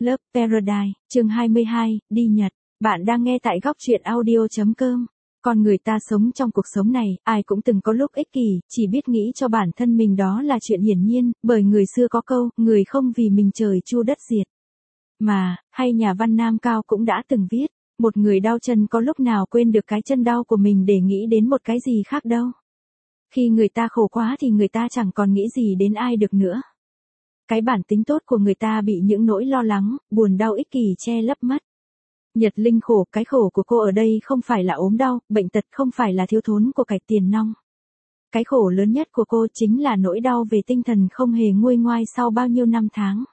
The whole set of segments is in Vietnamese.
Love Paradise, chương 22, đi Nhật. Bạn đang nghe tại góc truyện audio.com. Con người ta sống trong cuộc sống này, ai cũng từng có lúc ích kỷ, chỉ biết nghĩ cho bản thân mình, đó là chuyện hiển nhiên, bởi người xưa có câu, người không vì mình trời chu đất diệt. Mà, hay nhà văn Nam Cao cũng đã từng viết, một người đau chân có lúc nào quên được cái chân đau của mình để nghĩ đến một cái gì khác đâu. Khi người ta khổ quá thì người ta chẳng còn nghĩ gì đến ai được nữa. Cái bản tính tốt của người ta bị những nỗi lo lắng, buồn đau ích kỷ che lấp mất. Nhật Linh khổ, cái khổ của cô ở đây không phải là ốm đau, bệnh tật, không phải là thiếu thốn của cải tiền nong. Cái khổ lớn nhất của cô chính là nỗi đau về tinh thần không hề nguôi ngoai sau bao nhiêu năm tháng.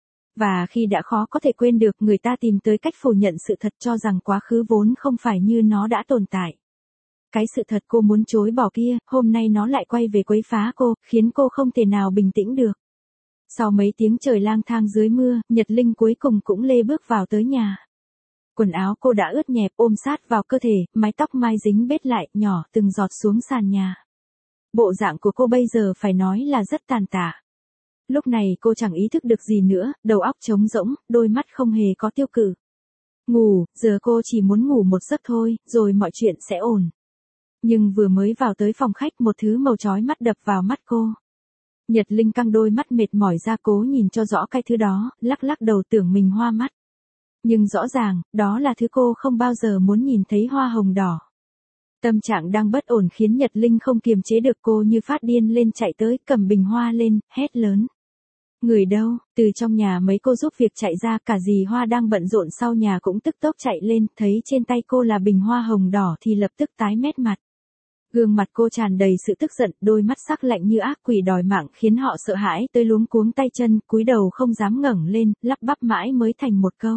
Và khi đã khó có thể quên được, người ta tìm tới cách phủ nhận sự thật, cho rằng quá khứ vốn không phải như nó đã tồn tại. Cái sự thật cô muốn chối bỏ kia, hôm nay nó lại quay về quấy phá cô, khiến cô không thể nào bình tĩnh được. Sau mấy tiếng trời lang thang dưới mưa, Nhật Linh cuối cùng cũng lê bước vào tới nhà. Quần áo cô đã ướt nhẹp ôm sát vào cơ thể, mái tóc mai dính bết lại, nhỏ từng giọt xuống sàn nhà. Bộ dạng của cô bây giờ phải nói là rất tàn tạ. Lúc này cô chẳng ý thức được gì nữa, đầu óc trống rỗng, đôi mắt không hề có tiêu cự. Ngủ, giờ cô chỉ muốn ngủ một giấc thôi, rồi mọi chuyện sẽ ổn. Nhưng vừa mới vào tới phòng khách, một thứ màu chói mắt đập vào mắt cô. Nhật Linh căng đôi mắt mệt mỏi ra cố nhìn cho rõ cái thứ đó, lắc lắc đầu tưởng mình hoa mắt. Nhưng rõ ràng, đó là thứ cô không bao giờ muốn nhìn thấy, hoa hồng đỏ. Tâm trạng đang bất ổn khiến Nhật Linh không kiềm chế được, cô như phát điên lên chạy tới, cầm bình hoa lên, hét lớn. Người đâu? Từ trong nhà mấy cô giúp việc chạy ra, cả dì Hoa đang bận rộn sau nhà cũng tức tốc chạy lên, thấy trên tay cô là bình hoa hồng đỏ thì lập tức tái mét mặt. Gương mặt cô tràn đầy sự tức giận, đôi mắt sắc lạnh như ác quỷ đòi mạng khiến họ sợ hãi tới luống cuống tay chân, cúi đầu không dám ngẩng lên, lắp bắp mãi mới thành một câu.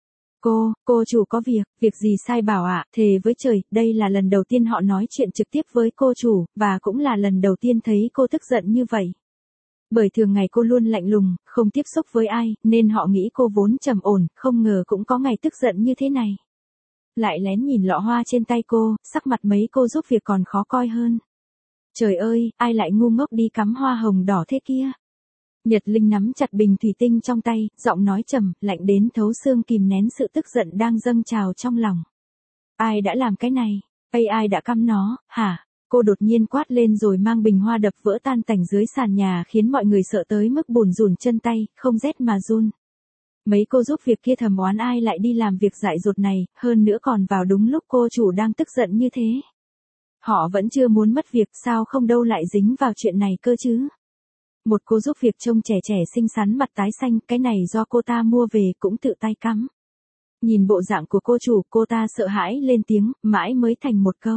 Cô chủ có việc gì sai bảo ạ, thề với trời, đây là lần đầu tiên họ nói chuyện trực tiếp với cô chủ, và cũng là lần đầu tiên thấy cô tức giận như vậy. Bởi thường ngày cô luôn lạnh lùng, không tiếp xúc với ai, nên họ nghĩ cô vốn trầm ổn, không ngờ cũng có ngày tức giận như thế này. Lại lén nhìn lọ hoa trên tay cô, sắc mặt mấy cô giúp việc còn khó coi hơn. Trời ơi, ai lại ngu ngốc đi cắm hoa hồng đỏ thế kia? Nhật Linh nắm chặt bình thủy tinh trong tay, giọng nói trầm, lạnh đến thấu xương, kìm nén sự tức giận đang dâng trào trong lòng. Ai đã làm cái này? Ai đã cắm nó, hả? Cô đột nhiên quát lên rồi mang bình hoa đập vỡ tan tành dưới sàn nhà, khiến mọi người sợ tới mức bùn rùn chân tay, không rét mà run. Mấy cô giúp việc kia thầm oán ai lại đi làm việc dại dột này, hơn nữa còn vào đúng lúc cô chủ đang tức giận như thế. Họ vẫn chưa muốn mất việc, sao không đâu lại dính vào chuyện này cơ chứ? Một cô giúp việc trông trẻ trẻ xinh xắn, mặt tái xanh, cái này do cô ta mua về, cũng tự tay cắm. Nhìn bộ dạng của cô chủ, cô ta sợ hãi lên tiếng, mãi mới thành một câu.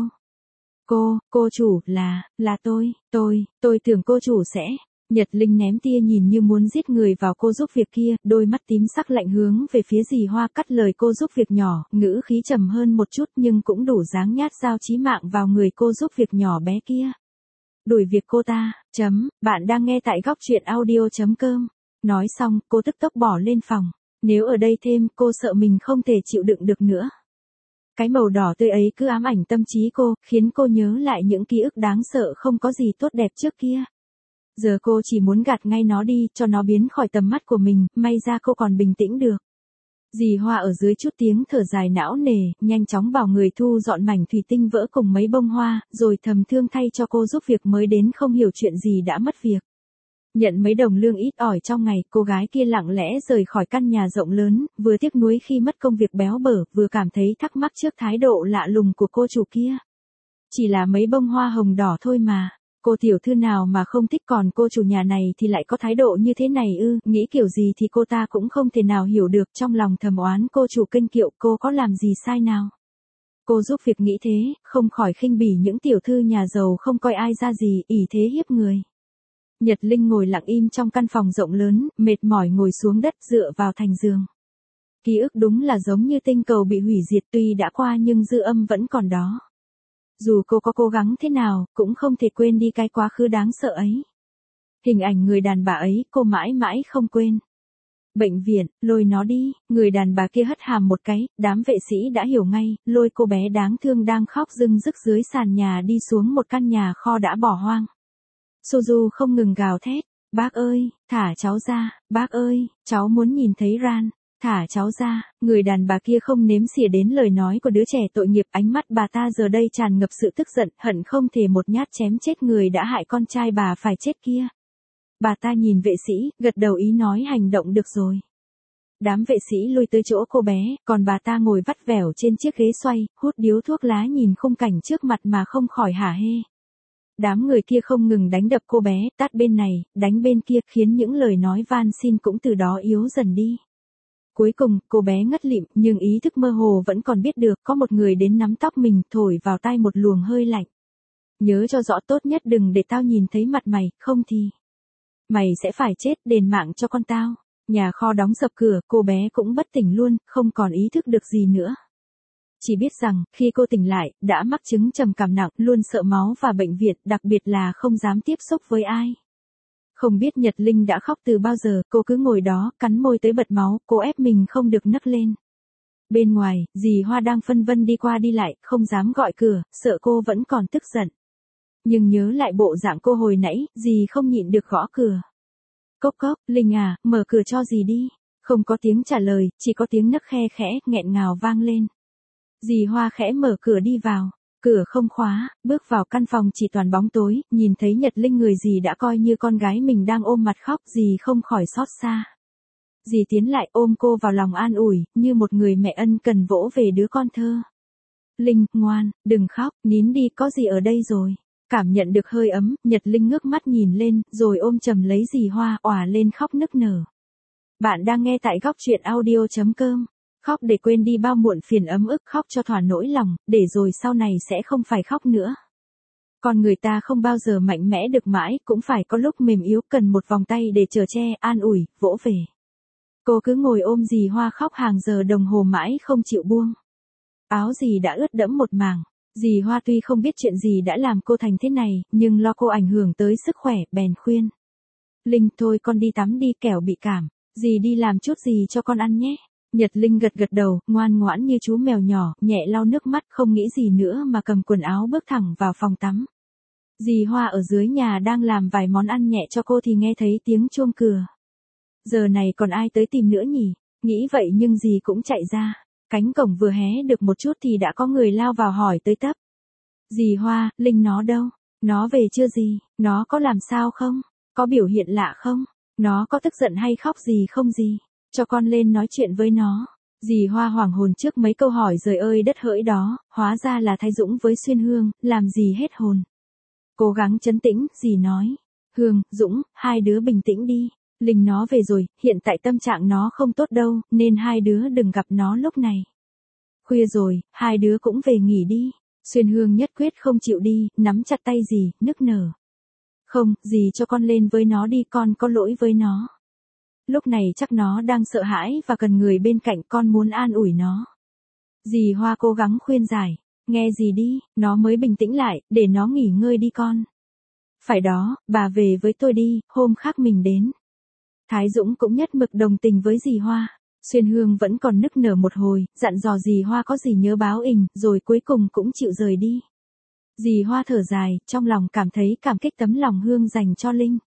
Cô chủ, là tôi tưởng cô chủ sẽ. Nhật Linh ném tia nhìn như muốn giết người vào cô giúp việc kia, đôi mắt tím sắc lạnh hướng về phía dì Hoa, cắt lời cô giúp việc nhỏ, ngữ khí trầm hơn một chút nhưng cũng đủ dáng nhát dao chí mạng vào người cô giúp việc nhỏ bé kia. Đuổi việc cô ta, bạn đang nghe tại góc truyện audio.com. Nói xong, cô tức tốc bỏ lên phòng. Nếu ở đây thêm, cô sợ mình không thể chịu đựng được nữa. Cái màu đỏ tươi ấy cứ ám ảnh tâm trí cô, khiến cô nhớ lại những ký ức đáng sợ không có gì tốt đẹp trước kia. Giờ cô chỉ muốn gạt ngay nó đi, cho nó biến khỏi tầm mắt của mình, may ra cô còn bình tĩnh được. Dì Hoa ở dưới chút tiếng thở dài não nề, nhanh chóng bảo người thu dọn mảnh thủy tinh vỡ cùng mấy bông hoa, rồi thầm thương thay cho cô giúp việc mới đến không hiểu chuyện gì đã mất việc. Nhận mấy đồng lương ít ỏi trong ngày, cô gái kia lặng lẽ rời khỏi căn nhà rộng lớn, vừa tiếc nuối khi mất công việc béo bở, vừa cảm thấy thắc mắc trước thái độ lạ lùng của cô chủ kia. Chỉ là mấy bông hoa hồng đỏ thôi mà, cô tiểu thư nào mà không thích, còn cô chủ nhà này thì lại có thái độ như thế này ư? Nghĩ kiểu gì thì cô ta cũng không thể nào hiểu được, trong lòng thầm oán cô chủ kênh kiệu, cô có làm gì sai nào? Cô giúp việc nghĩ thế, không khỏi khinh bỉ những tiểu thư nhà giàu không coi ai ra gì, ỷ thế hiếp người. Nhật Linh ngồi lặng im trong căn phòng rộng lớn, mệt mỏi ngồi xuống đất dựa vào thành giường. Ký ức đúng là giống như tinh cầu bị hủy diệt, tuy đã qua nhưng dư âm vẫn còn đó. Dù cô có cố gắng thế nào, cũng không thể quên đi cái quá khứ đáng sợ ấy. Hình ảnh người đàn bà ấy, cô mãi mãi không quên. Bệnh viện, lôi nó đi, người đàn bà kia hất hàm một cái, đám vệ sĩ đã hiểu ngay, lôi cô bé đáng thương đang khóc rưng rức dưới sàn nhà đi xuống một căn nhà kho đã bỏ hoang. Suzu không ngừng gào thét, bác ơi, thả cháu ra, bác ơi, cháu muốn nhìn thấy Ran. Thả cháu ra, người đàn bà kia không nếm xỉa đến lời nói của đứa trẻ tội nghiệp, ánh mắt bà ta giờ đây tràn ngập sự tức giận, hận không thể một nhát chém chết người đã hại con trai bà phải chết kia. Bà ta nhìn vệ sĩ, gật đầu ý nói hành động được rồi. Đám vệ sĩ lui tới chỗ cô bé, còn bà ta ngồi vắt vẻo trên chiếc ghế xoay, hút điếu thuốc lá nhìn khung cảnh trước mặt mà không khỏi hả hê. Đám người kia không ngừng đánh đập cô bé, tát bên này, đánh bên kia, khiến những lời nói van xin cũng từ đó yếu dần đi. Cuối cùng, cô bé ngất lịm, nhưng ý thức mơ hồ vẫn còn biết được có một người đến nắm tóc mình, thổi vào tai một luồng hơi lạnh. Nhớ cho rõ, tốt nhất đừng để tao nhìn thấy mặt mày, không thì mày sẽ phải chết, đền mạng cho con tao. Nhà kho đóng sập cửa, cô bé cũng bất tỉnh luôn, không còn ý thức được gì nữa. Chỉ biết rằng, khi cô tỉnh lại, đã mắc chứng trầm cảm nặng, luôn sợ máu và bệnh viện, đặc biệt là không dám tiếp xúc với ai. Không biết Nhật Linh đã khóc từ bao giờ, cô cứ ngồi đó, cắn môi tới bật máu, cô ép mình không được nấc lên. Bên ngoài, dì Hoa đang phân vân đi qua đi lại, không dám gọi cửa, sợ cô vẫn còn tức giận. Nhưng nhớ lại bộ dạng cô hồi nãy, dì không nhịn được gõ cửa. Cốc cốc, Linh à, mở cửa cho dì đi. Không có tiếng trả lời, chỉ có tiếng nấc khe khẽ, nghẹn ngào vang lên. Dì Hoa khẽ mở cửa đi vào. Cửa không khóa, bước vào căn phòng chỉ toàn bóng tối, nhìn thấy Nhật Linh người dì đã coi như con gái mình đang ôm mặt khóc, dì không khỏi xót xa. Dì tiến lại ôm cô vào lòng an ủi, như một người mẹ ân cần vỗ về đứa con thơ. Linh, ngoan, đừng khóc, nín đi, có dì ở đây rồi. Cảm nhận được hơi ấm, Nhật Linh ngước mắt nhìn lên, rồi ôm chầm lấy dì Hoa, òa lên khóc nức nở. Bạn đang nghe tại góc truyện audio.com. Khóc để quên đi bao muộn phiền ấm ức, khóc cho thỏa nỗi lòng, để rồi sau này sẽ không phải khóc nữa. Con người ta không bao giờ mạnh mẽ được mãi, cũng phải có lúc mềm yếu, cần một vòng tay để chở che, an ủi, vỗ về. Cô cứ ngồi ôm dì Hoa khóc hàng giờ đồng hồ mãi không chịu buông. Áo dì đã ướt đẫm một mảng. Dì Hoa tuy không biết chuyện gì đã làm cô thành thế này, nhưng lo cô ảnh hưởng tới sức khỏe, bèn khuyên. Linh, thôi con đi tắm đi, kẻo bị cảm. Dì đi làm chút gì cho con ăn nhé. Nhật Linh gật gật đầu, ngoan ngoãn như chú mèo nhỏ, nhẹ lau nước mắt, không nghĩ gì nữa mà cầm quần áo bước thẳng vào phòng tắm. Dì Hoa ở dưới nhà đang làm vài món ăn nhẹ cho cô thì nghe thấy tiếng chuông cửa. Giờ này còn ai tới tìm nữa nhỉ? Nghĩ vậy nhưng dì cũng chạy ra. Cánh cổng vừa hé được một chút thì đã có người lao vào hỏi tới tấp. Dì Hoa, Linh nó đâu? Nó về chưa dì? Nó có làm sao không? Có biểu hiện lạ không? Nó có tức giận hay khóc gì không dì? Cho con lên nói chuyện với nó. Dì Hoa hoảng hồn trước mấy câu hỏi trời ơi đất hỡi đó, hóa ra là Thái Dũng với Xuyên Hương, làm gì hết hồn. Cố gắng trấn tĩnh, dì nói. Hương, Dũng, hai đứa bình tĩnh đi. Linh nó về rồi, hiện tại tâm trạng nó không tốt đâu, nên hai đứa đừng gặp nó lúc này. Khuya rồi, hai đứa cũng về nghỉ đi. Xuyên Hương nhất quyết không chịu đi, nắm chặt tay dì, nức nở. Không, dì cho con lên với nó đi, con có lỗi với nó. Lúc này chắc nó đang sợ hãi và cần người bên cạnh, con muốn an ủi nó. Dì Hoa cố gắng khuyên giải. Nghe dì đi, nó mới bình tĩnh lại, để nó nghỉ ngơi đi con. Phải đó, bà về với tôi đi, hôm khác mình đến. Thái Dũng cũng nhất mực đồng tình với dì Hoa. Xuyên Hương vẫn còn nức nở một hồi, dặn dò dì Hoa có gì nhớ báo ình, rồi cuối cùng cũng chịu rời đi. Dì Hoa thở dài, trong lòng cảm thấy cảm kích tấm lòng Hương dành cho Linh.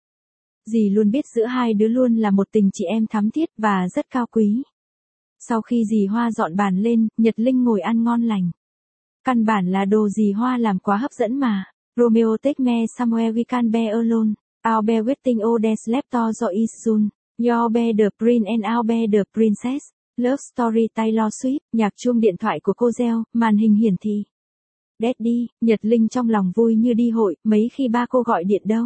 Dì luôn biết giữa hai đứa luôn là một tình chị em thắm thiết và rất cao quý. Sau khi dì Hoa dọn bàn lên, Nhật Linh ngồi ăn ngon lành. Căn bản là đồ dì Hoa làm quá hấp dẫn mà. Romeo take me somewhere we can be alone. I'll be waiting all day laptop so is soon. You'll be the prince and I'll be the princess. Love story Taylor Swift. Nhạc chuông điện thoại của cô reo, màn hình hiển thị. Daddy, Nhật Linh trong lòng vui như đi hội, mấy khi ba cô gọi điện đâu.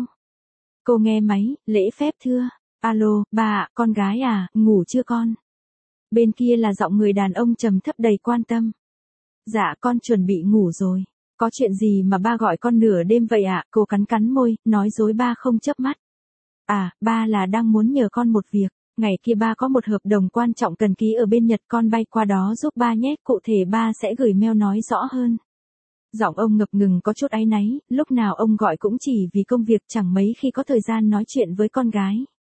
Cô nghe máy, lễ phép thưa. Alo, ba ạ, con gái à, ngủ chưa con? Bên kia là giọng người đàn ông trầm thấp đầy quan tâm. Dạ con chuẩn bị ngủ rồi. Có chuyện gì mà ba gọi con nửa đêm vậy ạ? Cô cắn cắn môi, nói dối ba không chớp mắt. À, ba là đang muốn nhờ con một việc. Ngày kia ba có một hợp đồng quan trọng cần ký ở bên Nhật, con bay qua đó giúp ba nhé. Cụ thể ba sẽ gửi mail nói rõ hơn. Giọng ông ngập ngừng có chút áy náy, lúc nào ông gọi cũng chỉ vì công việc, chẳng mấy khi có thời gian nói chuyện với con gái.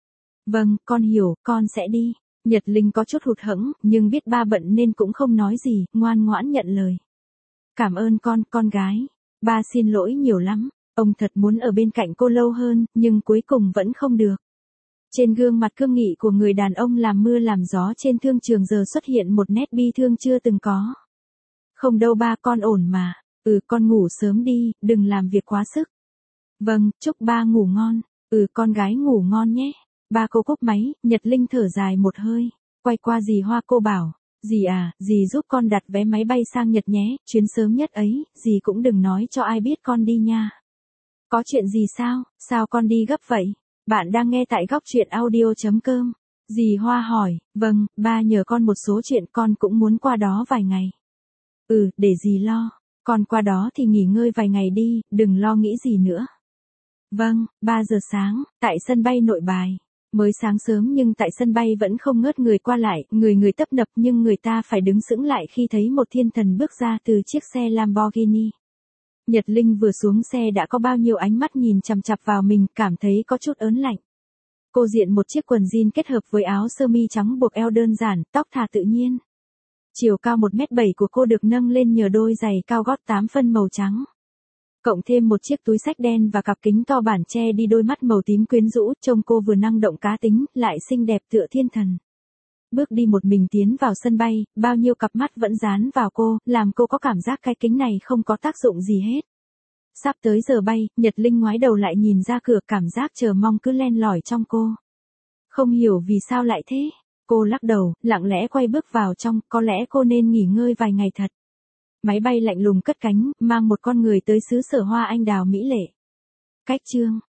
Vâng, con hiểu, con sẽ đi. Nhật Linh có chút hụt hẫng, nhưng biết ba bận nên cũng không nói gì, ngoan ngoãn nhận lời. Cảm ơn con gái. Ba xin lỗi nhiều lắm. Ông thật muốn ở bên cạnh cô lâu hơn, nhưng cuối cùng vẫn không được. Trên gương mặt cương nghị của người đàn ông làm mưa làm gió trên thương trường giờ xuất hiện một nét bi thương chưa từng có. Không đâu ba, con ổn mà. Con ngủ sớm đi, đừng làm việc quá sức. Vâng, chúc ba ngủ ngon. Con gái ngủ ngon nhé. Ba, cô cúp máy. Nhật Linh thở dài một hơi. Quay qua dì Hoa cô bảo. Dì à, dì giúp con đặt vé máy bay sang Nhật nhé, chuyến sớm nhất ấy, dì cũng đừng nói cho ai biết con đi nha. Có chuyện gì sao, sao con đi gấp vậy? Bạn đang nghe tại góc truyện audio.com. Dì Hoa hỏi, vâng, ba nhờ con một số chuyện, con cũng muốn qua đó vài ngày. Để dì lo, con qua đó thì nghỉ ngơi vài ngày đi, đừng lo nghĩ gì nữa. Vâng, 3 giờ sáng, tại sân bay Nội Bài. Mới sáng sớm nhưng tại sân bay vẫn không ngớt người qua lại, người tấp nập, nhưng người ta phải đứng sững lại khi thấy một thiên thần bước ra từ chiếc xe Lamborghini. Nhật Linh vừa xuống xe đã có bao nhiêu ánh mắt nhìn chằm chằm vào mình, cảm thấy có chút ớn lạnh. Cô diện một chiếc quần jean kết hợp với áo sơ mi trắng buộc eo đơn giản, tóc thả tự nhiên. Chiều cao 1m7 của cô được nâng lên nhờ đôi giày cao gót 8 phân màu trắng. Cộng thêm một chiếc túi xách đen và cặp kính to bản che đi đôi mắt màu tím quyến rũ, trông cô vừa năng động cá tính, lại xinh đẹp tựa thiên thần. Bước đi một mình tiến vào sân bay, bao nhiêu cặp mắt vẫn dán vào cô, làm cô có cảm giác cái kính này không có tác dụng gì hết. Sắp tới giờ bay, Nhật Linh ngoái đầu lại nhìn ra cửa, cảm giác chờ mong cứ len lỏi trong cô. Không hiểu vì sao lại thế. Cô lắc đầu, lặng lẽ quay bước vào trong, có lẽ cô nên nghỉ ngơi vài ngày thật. Máy bay lạnh lùng cất cánh, mang một con người tới xứ sở hoa anh đào mỹ lệ. Cách chương